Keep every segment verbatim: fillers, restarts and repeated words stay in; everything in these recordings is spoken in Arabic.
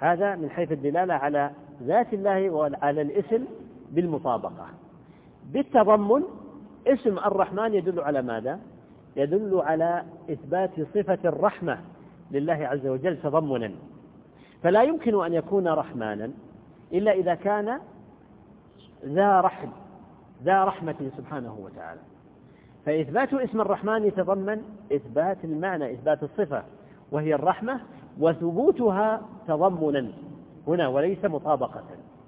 هذا من حيث الدلالة على ذات الله وعلى الاسم بالمطابقة. بالتضمن اسم الرحمن يدل على ماذا؟ يدل على إثبات صفة الرحمة لله عز وجل تضمنا، فلا يمكن أن يكون رحمانا إلا إذا كان ذا رحم ذا رحمة سبحانه وتعالى. فإثبات اسم الرحمن يتضمن إثبات المعنى، إثبات الصفة وهي الرحمة، وثبوتها تضمنا هنا وليس مطابقة.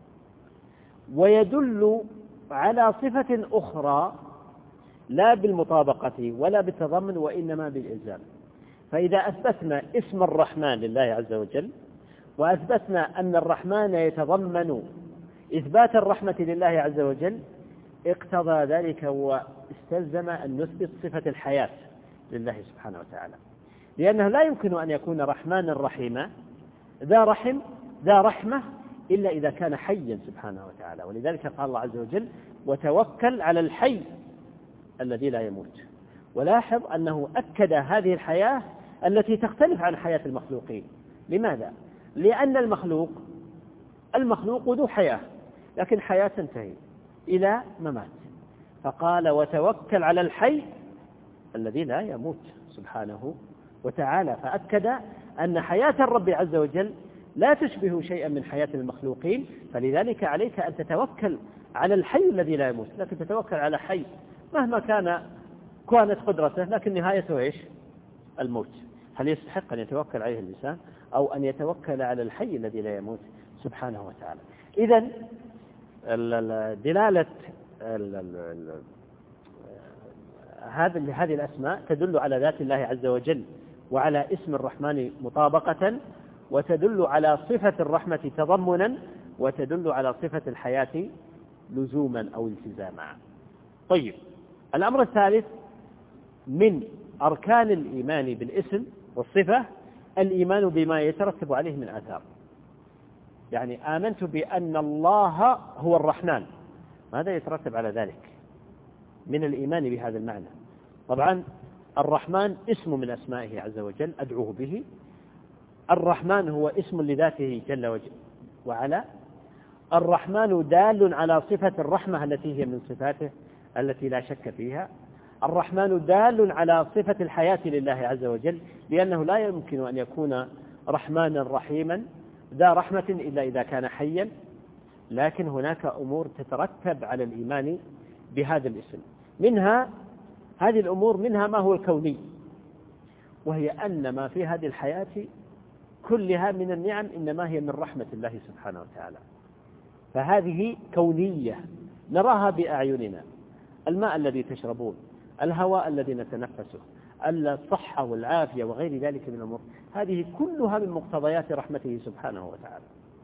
ويدل على صفة أخرى لا بالمطابقة ولا بالتضمن وإنما بالإلزام. فإذا أثبتنا اسم الرحمن لله عز وجل وأثبتنا أن الرحمن يتضمن إثبات الرحمة لله عز وجل اقتضى ذلك واستلزم أن نثبت صفة الحياة لله سبحانه وتعالى، لأنه لا يمكن أن يكون رحمانا رحيما ذا رحم ذا رحمة إلا إذا كان حيا سبحانه وتعالى. ولذلك قال الله عز وجل وتوكل على الحي الذي لا يموت. ولاحظ أنه أكد هذه الحياة التي تختلف عن حياة المخلوقين. لماذا؟ لأن المخلوق المخلوق ذو حياة، لكن حياة تنتهي إلى ممات، فقال وتوكل على الحي الذي لا يموت سبحانه وتعالى، فأكد أن حياة الرب عز وجل لا تشبه شيئا من حياة المخلوقين، فلذلك عليك أن تتوكل على الحي الذي لا يموت، لكن تتوكل على حي مهما كان كانت قدرته لكن نهايته إيش؟ الموت. هل يستحق أن يتوكل عليه الإنسان أو أن يتوكل على الحي الذي لا يموت سبحانه وتعالى؟ إذن دلالة هذه الأسماء تدل على ذات الله عز وجل وعلى اسم الرحمن مطابقة، وتدل على صفة الرحمة تضمنا، وتدل على صفة الحياة لزوما أو التزاما. طيب، الأمر الثالث من أركان الإيمان بالاسم والصفة الإيمان بما يترتب عليه من آثار. يعني آمنت بأن الله هو الرحمن، ماذا يترتب على ذلك من الإيمان بهذا المعنى؟ طبعا الرحمن اسم من أسمائه عز وجل أدعوه به. الرحمن هو اسم لذاته جل وعلا. الرحمن دال على صفة الرحمة التي هي من صفاته التي لا شك فيها. الرحمن دال على صفة الحياة لله عز وجل، لأنه لا يمكن أن يكون رحمانا رحيما ذا رحمة إلا إذا كان حيا. لكن هناك أمور تترتب على الإيمان بهذا الاسم، منها هذه الأمور منها ما هو الكوني، وهي أن ما في هذه الحياة كلها من النعم إنما هي من رحمة الله سبحانه وتعالى، فهذه كونية نراها بأعيننا. الماء الذي تشربون، الهواء الذي نتنفسه، الصحة والعافية وغير ذلك من الأمور، هذه كلها من مقتضيات رحمته سبحانه وتعالى.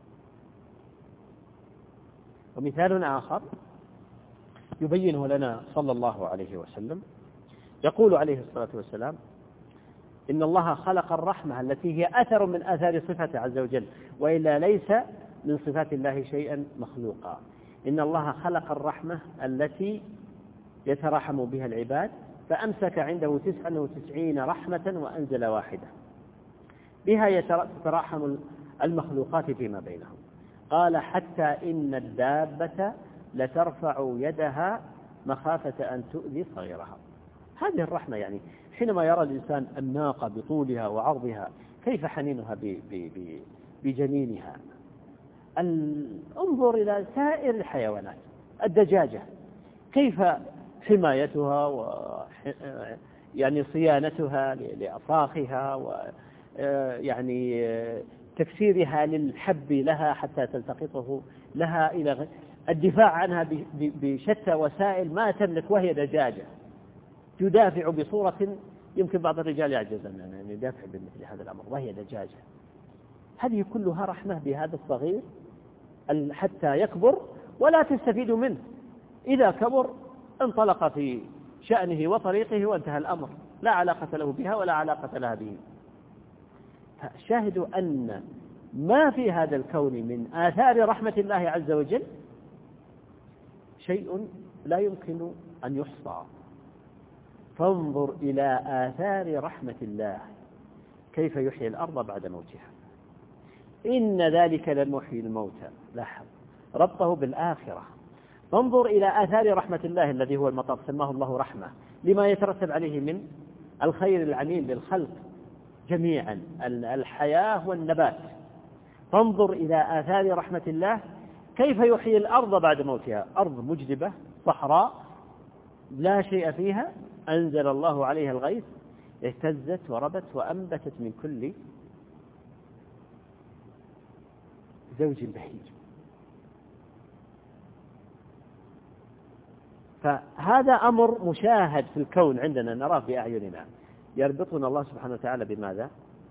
ومثال آخر يبينه لنا صلى الله عليه وسلم، يقول عليه الصلاة والسلام إن الله خلق الرحمة التي هي أثر من آثار صفته عز وجل، وإلا ليس من صفات الله شيئا مخلوقا. إن الله خلق الرحمة التي يتراحم بها العباد، فأمسك عنده تسعا وتسعين رحمة وأنزل واحدة بها يتراحم المخلوقات فيما بينهم. قال حتى إن الدابة لترفع يدها مخافة أن تؤذي صغيرها. هذه الرحمة، يعني حينما يرى الإنسان الناقة بطولها وعرضها كيف حنينها بجنينها، انظر إلى سائر الحيوانات، الدجاجة كيف حمايتها و يعني صيانتها لأفراخها ويعني تكسيرها للحب لها حتى تلتقطه لها، إلى الدفاع عنها بشتى وسائل ما تملك، وهي دجاجة تدافع بصورة يمكن بعض الرجال يعجز أن يدافع بمثل هذا الأمر، وهي دجاجة. هذه كلها رحمة بهذا الصغير حتى يكبر ولا تستفيد منه. إذا كبر انطلق في شأنه وطريقه وانتهى الأمر، لا علاقة له بها ولا علاقة لها به. فشاهدوا أن ما في هذا الكون من آثار رحمة الله عز وجل شيء لا يمكن أن يحصى. فانظر إلى آثار رحمة الله، كيف يحيي الأرض بعد موتها، إن ذلك لمحيي الموتى. لاحظ ربطه بالآخرة. انظر إلى آثار رحمة الله الذي هو المطر، سماه الله رحمة لما يترتب عليه من الخير العميم للخلق جميعا، الحياة والنبات. فانظر إلى آثار رحمة الله كيف يحيي الأرض بعد موتها، أرض مجدبة صحراء لا شيء فيها، أنزل الله عليها الغيث اهتزت وربت وأنبتت من كل زوج بهيج. فهذا أمر مشاهد في الكون عندنا نراه بأعيننا، يربطنا الله سبحانه وتعالى بماذا؟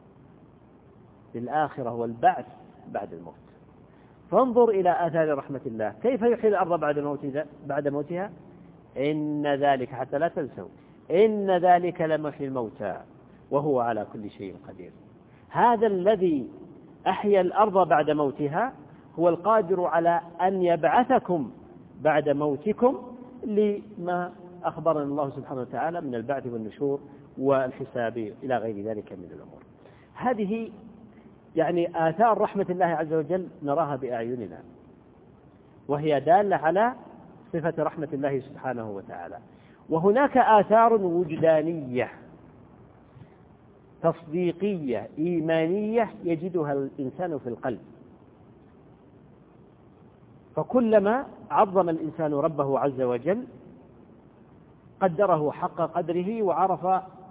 بالآخرة والبعث بعد الموت. فانظر إلى آثار رحمة الله كيف يحيي الأرض بعد موتها, بعد موتها إن ذلك، حتى لا تنسوا، إن ذلك لمحيي الموتى وهو على كل شيء قدير. هذا الذي أحيا الأرض بعد موتها هو القادر على أن يبعثكم بعد موتكم لما أخبرنا الله سبحانه وتعالى من البعث والنشور والحساب إلى غير ذلك من الأمور. هذه يعني آثار رحمة الله عز وجل نراها بأعيننا، وهي دالة على صفة رحمة الله سبحانه وتعالى. وهناك آثار وجدانية تصديقية إيمانية يجدها الإنسان في القلب. فكلما عظم الإنسان ربه عز وجل قدره حق قدره وعرف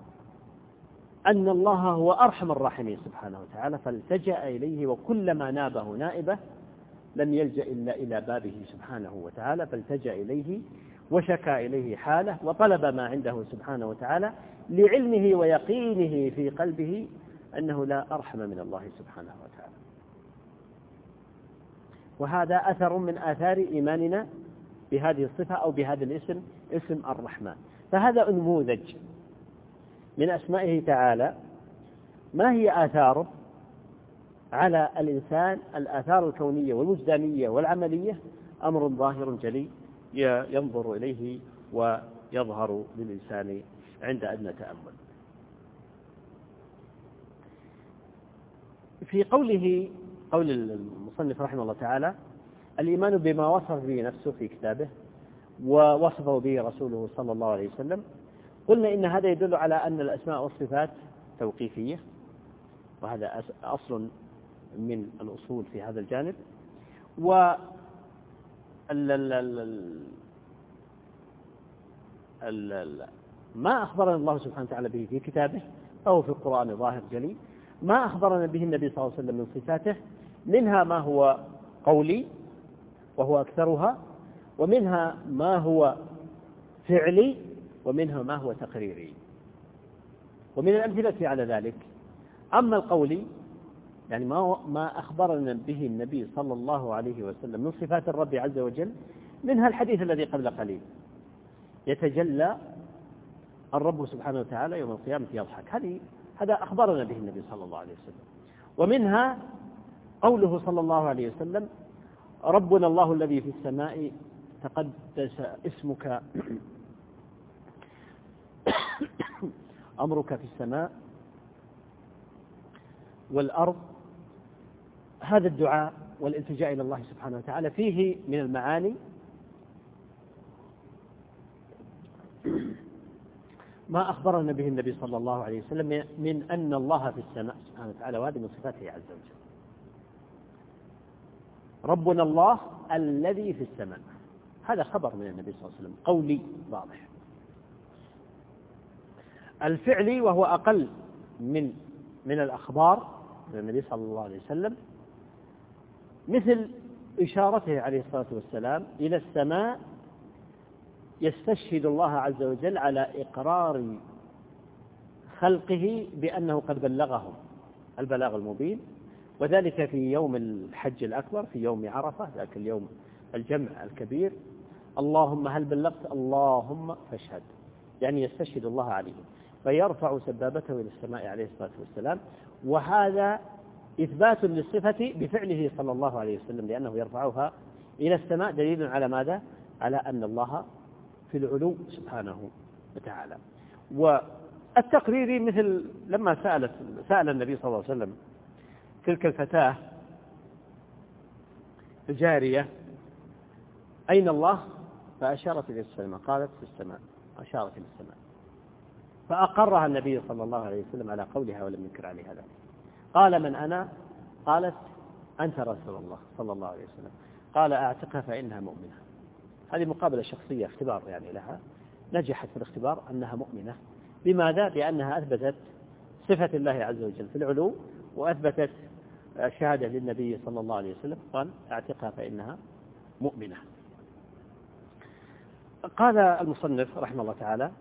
أن الله هو أرحم الراحمين سبحانه وتعالى فالتجأ إليه، وكلما نابه نائبة لم يلجأ إلا إلى بابه سبحانه وتعالى فالتجأ إليه وشكى إليه حاله وطلب ما عنده سبحانه وتعالى لعلمه ويقينه في قلبه أنه لا أرحم من الله سبحانه وتعالى. وهذا أثر من آثار إيماننا بهذه الصفة أو بهذا الاسم، اسم الرحمن. فهذا نموذج من أسمائه تعالى. ما هي آثاره على الإنسان؟ الآثار الكونية والوجدانية والعملية أمر ظاهر جلي ينظر إليه ويظهر للإنسان عند أدنى تأمل. في قوله قول المصنف رحمه الله تعالى الإيمان بما وصف به نفسه في كتابه ووصفه به رسوله صلى الله عليه وسلم، قلنا إن هذا يدل على أن الأسماء والصفات توقيفية، وهذا أصل من الأصول في هذا الجانب. و ما أخبرنا الله سبحانه وتعالى به في كتابه أو في القرآن ظاهر جلي، ما أخبرنا به النبي صلى الله عليه وسلم من صفاته منها ما هو قولي وهو أكثرها، ومنها ما هو فعلي، ومنها ما هو تقريري. ومن الأمثلة على ذلك أما القولي يعني ما ما أخبرنا به النبي صلى الله عليه وسلم من صفات الرب عز وجل، منها الحديث الذي قبل قليل يتجلى الرب سبحانه وتعالى يوم القيامة يضحك، هذه هذا أخبرنا به النبي صلى الله عليه وسلم. ومنها قوله صلى الله عليه وسلم ربنا الله الذي في السماء تقدس اسمك أمرك في السماء والأرض. هذا الدعاء والالتجاء إلى الله سبحانه وتعالى فيه من المعاني ما أخبرنا به النبي صلى الله عليه وسلم من أن الله في السماء سبحانه وتعالى، وهذه من صفاته عز وجل. ربنا الله الذي في السماء، هذا خبر من النبي صلى الله عليه وسلم قولي واضح. الفعلي وهو أقل من من الأخبار من النبي صلى الله عليه وسلم، مثل إشارته عليه الصلاة والسلام إلى السماء يستشهد الله عز وجل على إقرار خلقه بأنه قد بلغهم البلاغ المبين، وذلك في يوم الحج الأكبر في يوم عرفة، ذاك اليوم الجمع الكبير. اللهم هل بلغت؟ اللهم فاشهد، يعني يستشهد الله عليهم، فيرفع سبابته إلى السماء عليه الصلاة والسلام. وهذا إثبات للصفة بفعله صلى الله عليه وسلم لأنه يرفعها إلى السماء، دليل على ماذا؟ على أن الله في العلو سبحانه وتعالى. والتقريري مثل لما سألت سأل النبي صلى الله عليه وسلم تلك الفتاة الجارية أين الله؟ فأشارت إلى السماء، قالت في السماء، أشارت إلى السماء، فأقرها النبي صلى الله عليه وسلم على قولها ولم ينكر عليها ذلك. قال من أنا؟ قالت أنت رسول الله صلى الله عليه وسلم. قال أعتقها فإنها مؤمنة. هذه مقابلة شخصية، اختبار يعني لها، نجحت في الاختبار أنها مؤمنة. لماذا؟ لأنها أثبتت صفة الله عز وجل في العلو، وأثبتت شهادة للنبي صلى الله عليه وسلم، قال أعتقها فإنها مؤمنة. قال المصنف رحمه الله تعالى: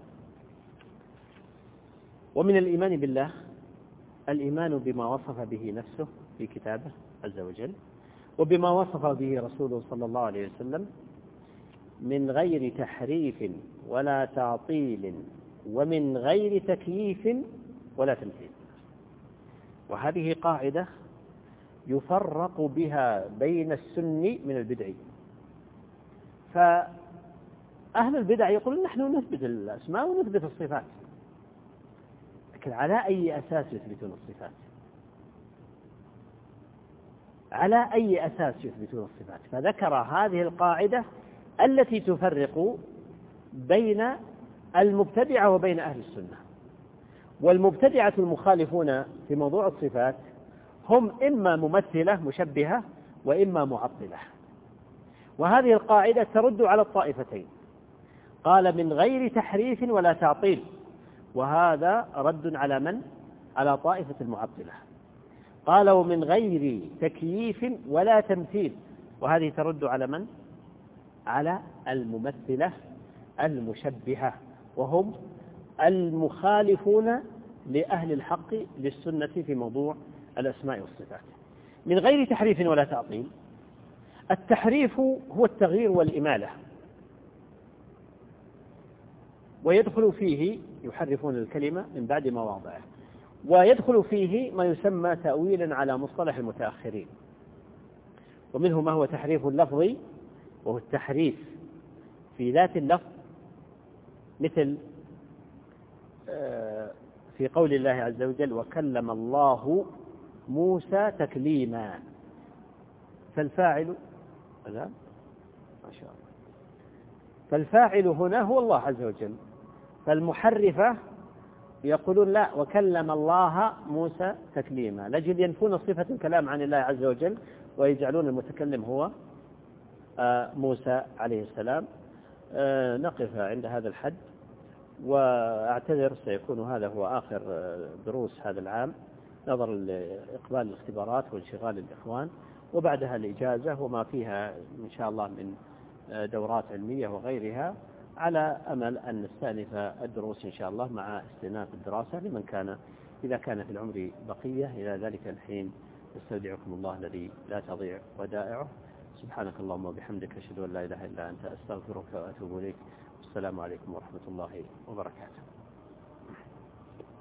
ومن الإيمان بالله الإيمان بما وصف به نفسه في كتابه عز وجل، وبما وصف به رسوله صلى الله عليه وسلم من غير تحريف ولا تعطيل، ومن غير تكييف ولا تمثيل. وهذه قاعدة يفرق بها بين السني من البدعي. فأهل البدع يقولون نحن نثبت الأسماء ونثبت الصفات، لكن على أي أساس يثبتون الصفات؟ على أي أساس يثبتون الصفات؟ فذكر هذه القاعدة التي تفرق بين المبتدعة وبين أهل السنة. والمبتدعة المخالفون في موضوع الصفات هم إما ممثلة مشبهة وإما معطلة. وهذه القاعدة ترد على الطائفتين. قال من غير تحريف ولا تعطيل، وهذا رد على من؟ على طائفة المعطلة. قال ومن غير تكييف ولا تمثيل، وهذه ترد على من؟ على الممثلة المشبهة، وهم المخالفون لأهل الحق للسنة في موضوع الأسماء والصفات. من غير تحريف ولا تعطيل، التحريف هو التغيير والإمالة، ويدخل فيه يحرفون الكلمة من بعد مواضعه، ويدخل فيه ما يسمى تأويلا على مصطلح المتأخرين. ومنه ما هو تحريف لفظي، وهو التحريف في ذات اللفظ، مثل في قول الله عز وجل وكلم الله موسى تكليما، فالفاعل لا ما شاء الله فالفاعل هنا هو الله عز وجل. فالمحرفة يقولون لا، وكلم الله موسى تكليما، لجل ينفون صفة الكلام عن الله عز وجل ويجعلون المتكلم هو موسى عليه السلام. نقف عند هذا الحد، وأعتذر سيكون هذا هو آخر دروس هذا العام نظرا لإقبال الاختبارات وانشغال الإخوان، وبعدها الإجازة وما فيها إن شاء الله من دورات علمية وغيرها، على أمل أن نستأنف الدروس إن شاء الله مع استئناف الدراسة لمن كان إذا كان في العمر بقية إلى ذلك الحين. استودعكم الله الذي لا تضيع ودائعه. سبحانك اللهم وبحمدك، أشهد أن لا إله إلا أنت، أستغفرك وأتوب إليك. السلام عليكم ورحمة الله وبركاته.